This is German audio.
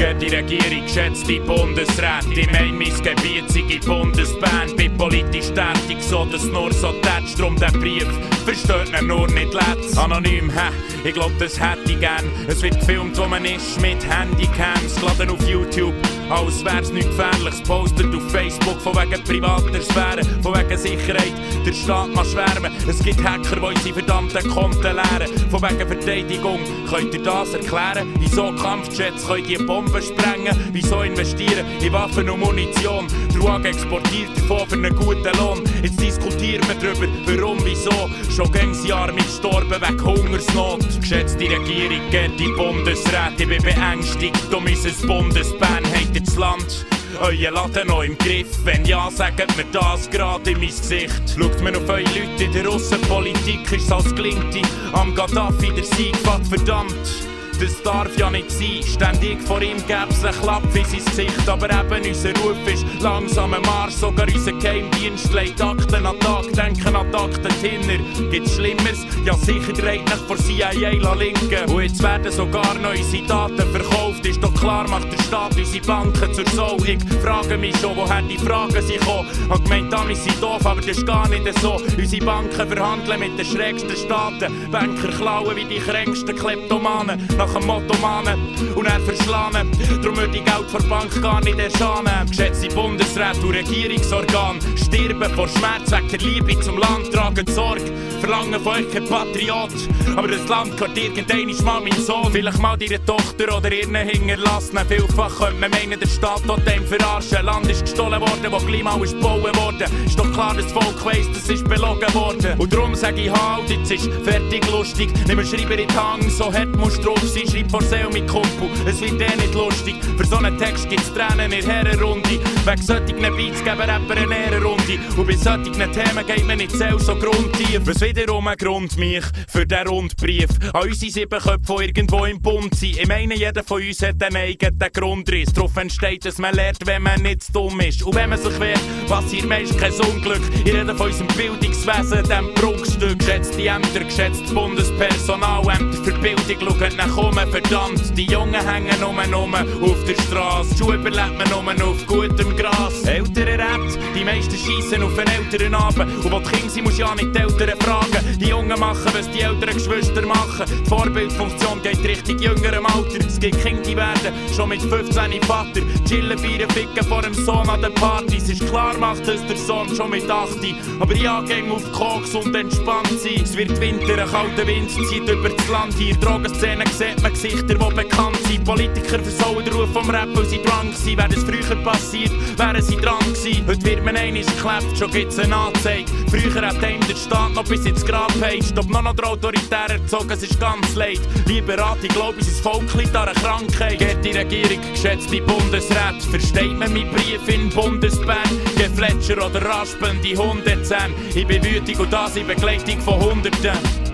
Geehrte Regierung, geschätzte Bundesräte, ich mein mein Gebiet sei in Bundesbahn, bin politisch tätig, so dass nur so tätscht, drum der Brief versteht ihn nur nicht letzt. Anonym, ich glaub, das hätte ich gern. Es wird gefilmt, wo man ist, mit Handycams, geladen auf YouTube, als wär's nichts Gefährliches, postet auf Facebook, von wegen privater Sphäre, von wegen Sicherheit, der Staat mag schwärmen. Es gibt Hacker, die unsere verdammten Konten leeren, von wegen Verteidigung. Könnt ihr das erklären? Wieso Kampfjets können die Bomben sprengen? Wieso investieren in Waffen und Munition? Der UAG exportiert davon für einen guten Lohn. Jetzt diskutieren wir darüber, warum, wieso. Schon gängs Jahre mit gestorben wegen Hungersnot. Geschätzte Regierung, geehrte Bundesräte, ich bin beängstigt um unser Bundesbahn. Habt ihr das Land euer Laden noch im Griff? Wenn ja, sagt mir das gerade in mein Gesicht. Schaut mir auf eure Leute in der Russenpolitik, ist es als gelingt am Gaddafi der Sieg, verdammt. Das darf ja nicht sein, ständig vor ihm gäb's einen Klapp in sein Gesicht. Aber eben unser Ruf ist langsam am Marsch, sogar unser Geheimdienst legt Akten an Tag, denken an die Akten hinter. Gibt's Schlimmeres? Ja sicher, dreht nicht vor CIA linken. Und jetzt werden sogar noch unsere Daten verkauft, ist doch klar, macht der Staat unsere Banken zur Sau. Ich frage mich schon, woher die Fragen sind gekommen. Hab gemeint, Amis sind doof, aber das ist gar nicht so. Unsere Banken verhandeln mit den schrägsten Staaten, Banker klauen wie die kränksten Kleptomanen. Nach dem Motto mahnen und er verschlanen. Darum würde ich Geld von der Bank gar nicht erschanen. Geschätzte Bundesräte und Regierungsorgane stirben vor Schmerz wegen der Liebe zum Land, tragen Sorge, verlangen von euch kein Patriot. Aber das Land gehört irgendwann mal mein Sohn, vielleicht mal deine Tochter oder ihren Hinterlassenen. Vielfach könnte man meinen, der Staat dort dem verarschen. Land ist gestohlen worden, wo Klima ist gebaut worden. Ist doch klar, das Volk weiss, das ist belogen worden. Und darum sage ich halt, jetzt ist fertig lustig. Nimm einen Schreiber in die Hand, so hart musst du drauf sein. Schreib vor Sale mit Kumpel, es wird nicht lustig. Für so einen Text gibt's Tränen in der Herrenrunde. Wegen solchen Beats geben Rapper eine Ehrenrunde. Und bei solchen Themen geht man nicht selbst so grundtief. Was wiederum ein Grund mich für den Rundbrief an unsere 7 Köpfe, die irgendwo im Bund sind. Ich meine, jeder von uns hat einen eigenen Grundriss. Darauf entsteht, dass man lernt, wenn man nicht zu dumm ist. Und wenn man sich wehrt, passiert meist kein Unglück. Ich rede von unserem Bildungswesen, dem Bruchstück. Geschätzte Ämter, geschätztes Bundespersonal, Ämter für Bildung, schaut nach oben, verdammt. Die Jungen hängen um auf der Straße. Die Schuhe überlebt man auf gutem Gras. Elternräte, die meisten schiessen auf den älteren Abend. Und wo die Kinder sind, muss ja nicht die Eltern fragen. Die Jungen machen, was die älteren Geschwister machen. Die Vorbildfunktion geht richtig jüngerem Alter. Es gibt Kinder, die werden schon mit 15 Vater. Chillen, feiern, ficken vor dem Sohn an den Partys. Ist klar, macht es der Sohn schon mit 8. Aber ja, gehen auf Koks und entspannt sein. Es wird Winter, ein kalter Wind zieht über das Land hier. Drogenszene sieht man Gesichter, die bekannt sind. Politiker versauen den Ruf vom Rap, weil sie drunk sind. Wäre es früher passiert, wären sie dran gewesen. Heute wird man einmal geklebt, schon gibt's eine Anzeige. Früher hat einem der Staat noch bis ins Grab peitscht. Ob noch der autoritär erzogen, es ist ganz leid. Lieber Rat, ich glaube, unser Volk liegt an einer Krankheit. Geehrte Regierung, geschätzte Bundesräte, versteht man meinen Brief in Bundesbahn? Gefletscher oder raspelnde Hundezähne. Ich bin wütig und das in Begleitung von Hunderten.